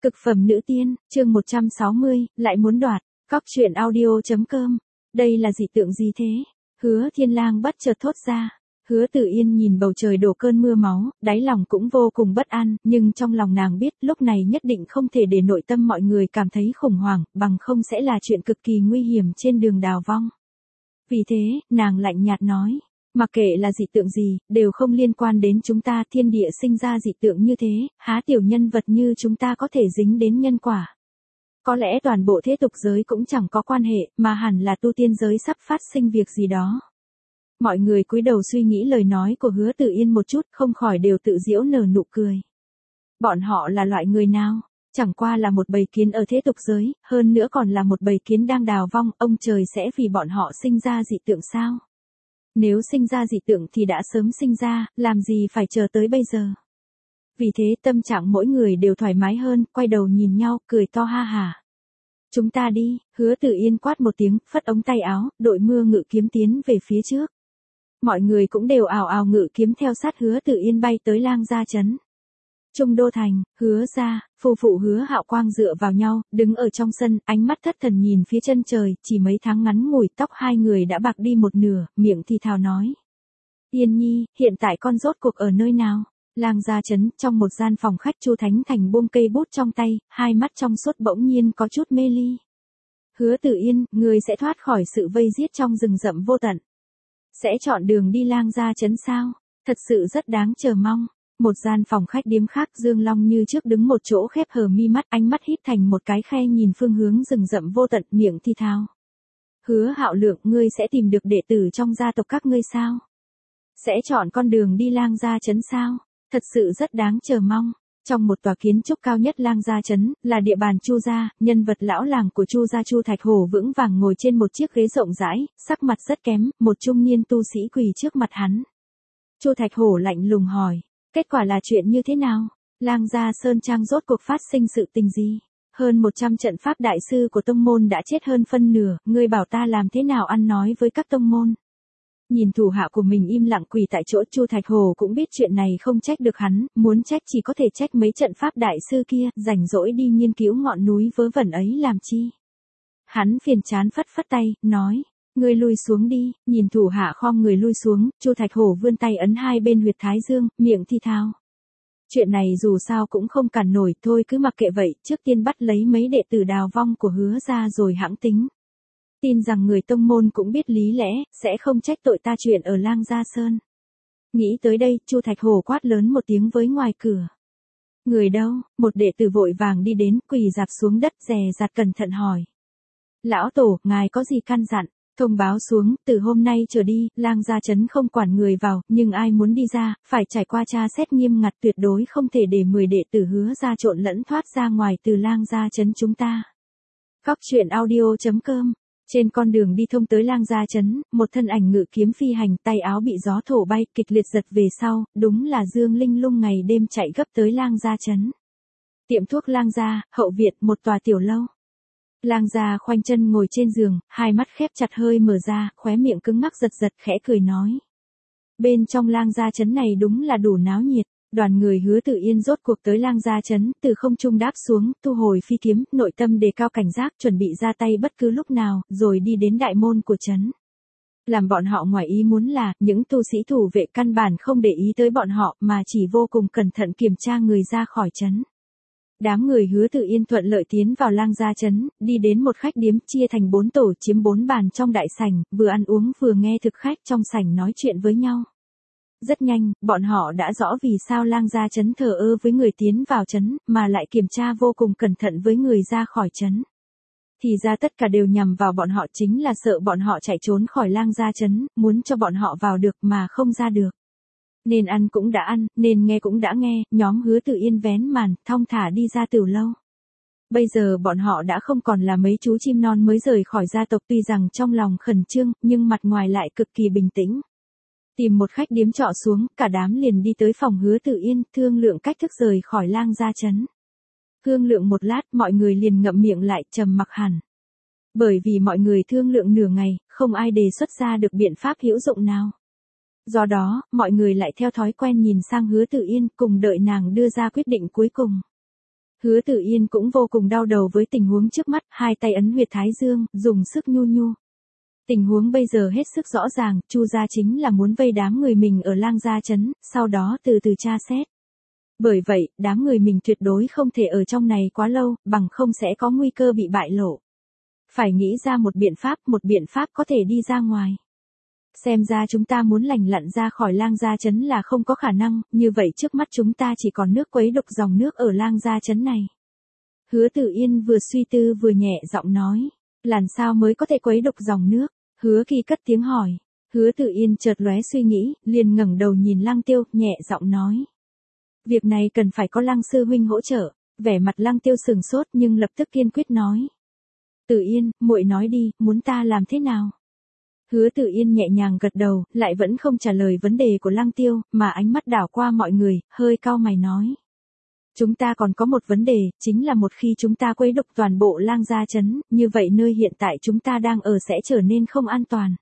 Cực phẩm nữ tiên, chương 160, lại muốn đoạt. Cóc truyện audio.com. Đây là dị tượng gì thế? Hứa Thiên Lang bất chợt thốt ra. Hứa Tử Yên nhìn bầu trời đổ cơn mưa máu, đáy lòng cũng vô cùng bất an, nhưng trong lòng nàng biết lúc này nhất định không thể để nội tâm mọi người cảm thấy khủng hoảng, bằng không sẽ là chuyện cực kỳ nguy hiểm trên đường đào vong. Vì thế, nàng lạnh nhạt nói. Mặc kệ là dị tượng gì, đều không liên quan đến chúng ta, thiên địa sinh ra dị tượng như thế, há tiểu nhân vật như chúng ta có thể dính đến nhân quả. Có lẽ toàn bộ thế tục giới cũng chẳng có quan hệ, mà hẳn là tu tiên giới sắp phát sinh việc gì đó. Mọi người cúi đầu suy nghĩ lời nói của Hứa Tử Yên một chút, không khỏi đều tự giễu nở nụ cười. Bọn họ là loại người nào? Chẳng qua là một bầy kiến ở thế tục giới, hơn nữa còn là một bầy kiến đang đào vong, ông trời sẽ vì bọn họ sinh ra dị tượng sao? Nếu sinh ra dị tượng thì đã sớm sinh ra, làm gì phải chờ tới bây giờ. Vì thế tâm trạng mỗi người đều thoải mái hơn, quay đầu nhìn nhau, cười to ha hả. Chúng ta đi, Hứa Tử Yên quát một tiếng, phất ống tay áo, đội mưa ngự kiếm tiến về phía trước. Mọi người cũng đều ào ào ngự kiếm theo sát Hứa Tử Yên bay tới Lang Gia trấn. Trung đô thành, Hứa gia, phu phụ Hứa Hạo Quang dựa vào nhau, đứng ở trong sân, ánh mắt thất thần nhìn phía chân trời, chỉ mấy tháng ngắn ngủi tóc hai người đã bạc đi một nửa, miệng thì thào nói. Yên nhi, hiện tại con rốt cuộc ở nơi nào? Lang Gia trấn, trong một gian phòng khách Chu Thánh Thành buông cây bút trong tay, hai mắt trong suốt bỗng nhiên có chút mê ly. Hứa Tử Yên, ngươi sẽ thoát khỏi sự vây giết trong rừng rậm vô tận. Sẽ chọn đường đi Lang Gia trấn sao? Thật sự rất đáng chờ mong. Một gian phòng khách điếm khác, Dương Long như trước đứng một chỗ khép hờ mi mắt, ánh mắt híp thành một cái khe nhìn phương hướng rừng rậm vô tận, miệng thì thào. Hứa Hạo Lượng, ngươi sẽ tìm được đệ tử trong gia tộc các ngươi sao? Sẽ chọn con đường đi Lang Gia trấn sao? Thật sự rất đáng chờ mong. Trong một tòa kiến trúc cao nhất Lang Gia trấn, là địa bàn Chu gia, nhân vật lão làng của Chu gia Chu Thạch Hổ vững vàng ngồi trên một chiếc ghế rộng rãi, sắc mặt rất kém, một trung niên tu sĩ quỳ trước mặt hắn. Chu Thạch Hổ lạnh lùng hỏi. Kết quả là chuyện như thế nào? Lang Gia Sơn Trang rốt cuộc phát sinh sự tình gì? Hơn 100 trận pháp đại sư của tông môn đã chết hơn phân nửa, ngươi bảo ta làm thế nào ăn nói với các tông môn? Nhìn thủ hạ của mình im lặng quỳ tại chỗ, Chu Thạch Hồ cũng biết chuyện này không trách được hắn, muốn trách chỉ có thể trách mấy trận pháp đại sư kia, rảnh rỗi đi nghiên cứu ngọn núi vớ vẩn ấy làm chi? Hắn phiền chán phất phất tay, nói. Ngươi lui xuống đi, nhìn thủ hạ khom người lui xuống, Chu Thạch Hổ vươn tay ấn hai bên huyệt thái dương, miệng thì thào. Chuyện này dù sao cũng không cản nổi, thôi cứ mặc kệ vậy, trước tiên bắt lấy mấy đệ tử đào vong của Hứa gia rồi hãng tính. Tin rằng người tông môn cũng biết lý lẽ, sẽ không trách tội ta chuyện ở Lang Gia Sơn. Nghĩ tới đây, Chu Thạch Hổ quát lớn một tiếng với ngoài cửa. Người đâu? Một đệ tử vội vàng đi đến, quỳ rạp xuống đất, dè dặt cẩn thận hỏi. Lão tổ, ngài có gì căn dặn? Thông báo xuống, từ hôm nay trở đi, Lang Gia trấn không quản người vào, nhưng ai muốn đi ra, phải trải qua tra xét nghiêm ngặt, tuyệt đối không thể để 10 đệ tử Hứa gia trộn lẫn thoát ra ngoài từ Lang Gia trấn chúng ta. Cóc truyện audio.com. Trên con đường đi thông tới Lang Gia trấn, một thân ảnh ngự kiếm phi hành, tay áo bị gió thổi bay, kịch liệt giật về sau, đúng là Dương Linh Lung ngày đêm chạy gấp tới Lang Gia trấn. Tiệm thuốc Lang Gia, hậu viện, một tòa tiểu lâu. Lang Gia khoanh chân ngồi trên giường, hai mắt khép chặt hơi mở ra, khóe miệng cứng ngắc giật giật, khẽ cười nói. Bên trong Lang Gia trấn này đúng là đủ náo nhiệt. Đoàn người Hứa Tử Yên rốt cuộc tới Lang Gia trấn, từ không trung đáp xuống, thu hồi phi kiếm, nội tâm đề cao cảnh giác, chuẩn bị ra tay bất cứ lúc nào, rồi đi đến đại môn của trấn. Làm bọn họ ngoài ý muốn là, những tu sĩ thủ vệ căn bản không để ý tới bọn họ, mà chỉ vô cùng cẩn thận kiểm tra người ra khỏi trấn. Đám người Hứa Tử Yên thuận lợi tiến vào Lang Gia trấn, đi đến một khách điếm, chia thành 4 tổ, chiếm 4 bàn trong đại sảnh, vừa ăn uống vừa nghe thực khách trong sảnh nói chuyện với nhau. Rất nhanh, bọn họ đã rõ vì sao Lang Gia trấn thờ ơ với người tiến vào trấn, mà lại kiểm tra vô cùng cẩn thận với người ra khỏi trấn. Thì ra tất cả đều nhằm vào bọn họ, chính là sợ bọn họ chạy trốn khỏi Lang Gia trấn, muốn cho bọn họ vào được mà không ra được. Nên ăn cũng đã ăn, nên nghe cũng đã nghe, nhóm Hứa Tử Yên vén màn, thong thả đi ra tiểu lâu. Bây giờ bọn họ đã không còn là mấy chú chim non mới rời khỏi gia tộc, tuy rằng trong lòng khẩn trương, nhưng mặt ngoài lại cực kỳ bình tĩnh. Tìm một khách điếm trọ xuống, cả đám liền đi tới phòng Hứa Tử Yên, thương lượng cách thức rời khỏi Lang Gia trấn. Thương lượng một lát, mọi người liền ngậm miệng lại, trầm mặc hẳn. Bởi vì mọi người thương lượng nửa ngày, không ai đề xuất ra được biện pháp hữu dụng nào. Do đó, mọi người lại theo thói quen nhìn sang Hứa Tử Yên, cùng đợi nàng đưa ra quyết định cuối cùng. Hứa Tử Yên cũng vô cùng đau đầu với tình huống trước mắt, hai tay ấn huyệt thái dương, dùng sức nhu nhu. Tình huống bây giờ hết sức rõ ràng, Chu gia chính là muốn vây đám người mình ở Lang Gia trấn, sau đó từ từ tra xét. Bởi vậy, đám người mình tuyệt đối không thể ở trong này quá lâu, bằng không sẽ có nguy cơ bị bại lộ. Phải nghĩ ra một biện pháp có thể đi ra ngoài. Xem ra chúng ta muốn lành lặn ra khỏi Lang Gia trấn là không có khả năng, như vậy trước mắt chúng ta chỉ còn nước quấy đục dòng nước ở Lang Gia trấn này. Hứa Tử Yên vừa suy tư vừa nhẹ giọng nói, làm sao mới có thể quấy đục dòng nước? Hứa Kỳ cất tiếng hỏi. Hứa Tử Yên chợt lóe suy nghĩ, liền ngẩng đầu nhìn Lăng Tiêu, nhẹ giọng nói. Việc này cần phải có Lăng sư huynh hỗ trợ. Vẻ mặt Lăng Tiêu sừng sốt nhưng lập tức kiên quyết nói. Tử Yên, muội nói đi, muốn ta làm thế nào? Hứa Tử Yên nhẹ nhàng gật đầu, lại vẫn không trả lời vấn đề của Lăng Tiêu, mà ánh mắt đảo qua mọi người, hơi cau mày nói. Chúng ta còn có một vấn đề, chính là một khi chúng ta quấy đục toàn bộ Lang Gia trấn, như vậy nơi hiện tại chúng ta đang ở sẽ trở nên không an toàn.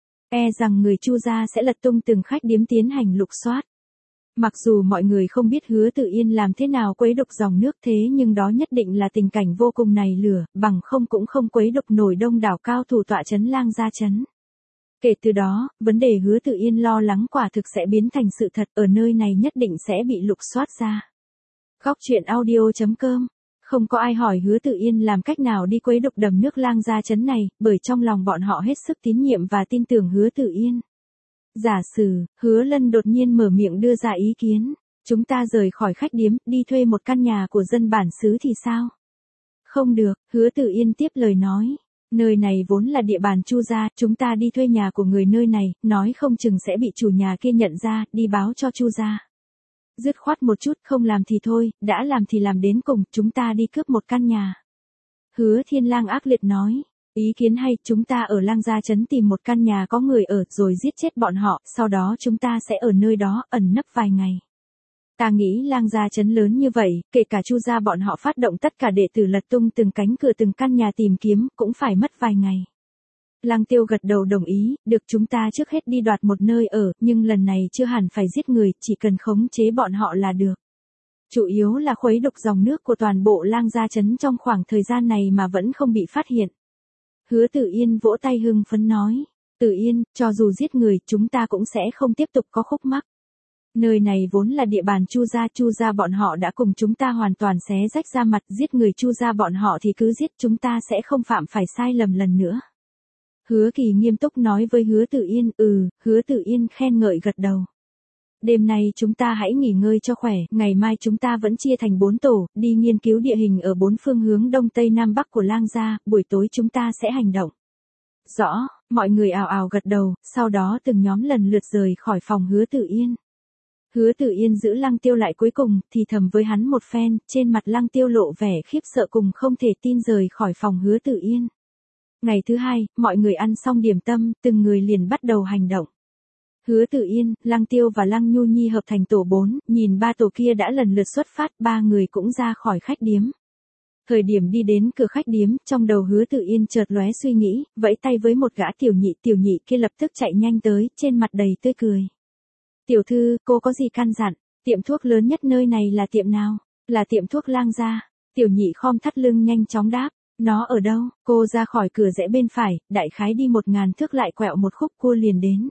E rằng người Chu gia sẽ lật tung từng khách điếm tiến hành lục soát. Mặc dù mọi người không biết Hứa Tử Yên làm thế nào quấy đục dòng nước thế nhưng đó nhất định là tình cảnh vô cùng nảy lửa, bằng không cũng không quấy đục nổi đông đảo cao thủ tọa trấn Lang Gia trấn. Kể từ đó, vấn đề Hứa Tử Yên lo lắng quả thực sẽ biến thành sự thật, ở nơi này nhất định sẽ bị lục soát ra. Góc truyện audio.com. Không có ai hỏi Hứa Tử Yên làm cách nào đi quấy đục đầm nước Lang Gia trấn này, bởi trong lòng bọn họ hết sức tín nhiệm và tin tưởng Hứa Tử Yên. Giả sử, Hứa Lân đột nhiên mở miệng đưa ra ý kiến, chúng ta rời khỏi khách điếm, đi thuê một căn nhà của dân bản xứ thì sao? Không được, Hứa Tử Yên tiếp lời nói. Nơi này vốn là địa bàn Chu gia, chúng ta đi thuê nhà của người nơi này, nói không chừng sẽ bị chủ nhà kia nhận ra, đi báo cho Chu gia. Dứt khoát một chút, không làm thì thôi, đã làm thì làm đến cùng, chúng ta đi cướp một căn nhà. Hứa Thiên Lang ác liệt nói, ý kiến hay, chúng ta ở Lang Gia trấn tìm một căn nhà có người ở, rồi giết chết bọn họ, sau đó chúng ta sẽ ở nơi đó, ẩn nấp vài ngày. Ta nghĩ Lang Gia trấn lớn như vậy, kể cả Chu gia bọn họ phát động tất cả đệ tử lật tung từng cánh cửa từng căn nhà tìm kiếm, cũng phải mất vài ngày. Lăng Tiêu gật đầu đồng ý, được chúng ta trước hết đi đoạt một nơi ở, nhưng lần này chưa hẳn phải giết người, chỉ cần khống chế bọn họ là được. Chủ yếu là khuấy đục dòng nước của toàn bộ Lang Gia trấn trong khoảng thời gian này mà vẫn không bị phát hiện. Hứa Tử Yên vỗ tay hưng phấn nói, Tử Yên, cho dù giết người, chúng ta cũng sẽ không tiếp tục có khúc mắc. Nơi này vốn là địa bàn Chu gia bọn họ đã cùng chúng ta hoàn toàn xé rách ra mặt, giết người Chu gia bọn họ thì cứ giết, chúng ta sẽ không phạm phải sai lầm lần nữa. Hứa Kỳ nghiêm túc nói với Hứa Tử Yên, Hứa Tử Yên khen ngợi gật đầu. Đêm nay chúng ta hãy nghỉ ngơi cho khỏe, ngày mai chúng ta vẫn chia thành 4 tổ, đi nghiên cứu địa hình ở 4 phương hướng đông tây nam bắc của Lang Gia, buổi tối chúng ta sẽ hành động. Rõ, mọi người ào ào gật đầu, sau đó từng nhóm lần lượt rời khỏi phòng Hứa Tử Yên. Hứa Tử Yên giữ Lăng Tiêu lại cuối cùng, thì thầm với hắn một phen, trên mặt Lăng Tiêu lộ vẻ khiếp sợ cùng không thể tin rời khỏi phòng Hứa Tử Yên. Ngày thứ hai, mọi người ăn xong điểm tâm, từng người liền bắt đầu hành động. Hứa Tử Yên, Lăng Tiêu và Lăng Nhu Nhi hợp thành tổ 4, nhìn ba tổ kia đã lần lượt xuất phát, ba người cũng ra khỏi khách điếm. Thời điểm đi đến cửa khách điếm, trong đầu Hứa Tử Yên chợt lóe suy nghĩ, vẫy tay với một gã tiểu nhị kia lập tức chạy nhanh tới, trên mặt đầy tươi cười. Tiểu thư, cô có gì căn dặn? Tiệm thuốc lớn nhất nơi này là tiệm nào? Là tiệm thuốc Lang Gia. Tiểu nhị khom thắt lưng nhanh chóng đáp. Nó ở đâu? Cô ra khỏi cửa rẽ bên phải, đại khái đi 1000 thước lại quẹo một khúc cua liền đến.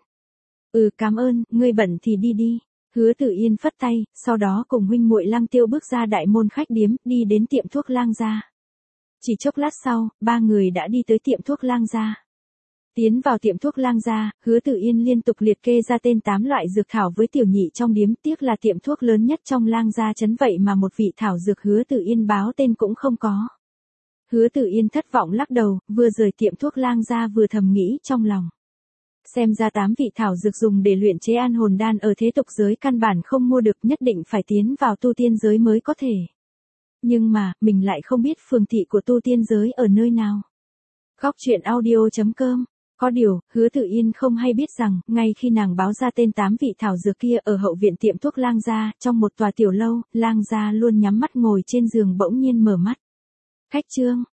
Cảm ơn, ngươi bận thì đi đi. Hứa Tử Yên phất tay, sau đó cùng huynh muội Lăng Tiêu bước ra đại môn khách điếm, đi đến tiệm thuốc Lang Gia. Chỉ chốc lát sau, ba người đã đi tới tiệm thuốc Lang Gia. Tiến vào tiệm thuốc Lang Gia, Hứa Tử Yên liên tục liệt kê ra tên 8 loại dược thảo với tiểu nhị trong điếm, tiếc là tiệm thuốc lớn nhất trong Lang Gia trấn vậy mà một vị thảo dược Hứa Tử Yên báo tên cũng không có. Hứa Tử Yên thất vọng lắc đầu, vừa rời tiệm thuốc Lang Gia vừa thầm nghĩ trong lòng. Xem ra 8 vị thảo dược dùng để luyện chế an hồn đan ở thế tục giới căn bản không mua được, nhất định phải tiến vào tu tiên giới mới có thể. Nhưng mà, mình lại không biết phường thị của tu tiên giới ở nơi nào. Góc truyện audio.com. Có điều, Hứa Tử Yên không hay biết rằng, ngay khi nàng báo ra tên 8 vị thảo dược kia ở hậu viện tiệm thuốc Lang Gia, trong một tòa tiểu lâu, Lang Gia luôn nhắm mắt ngồi trên giường bỗng nhiên mở mắt. Khách trương,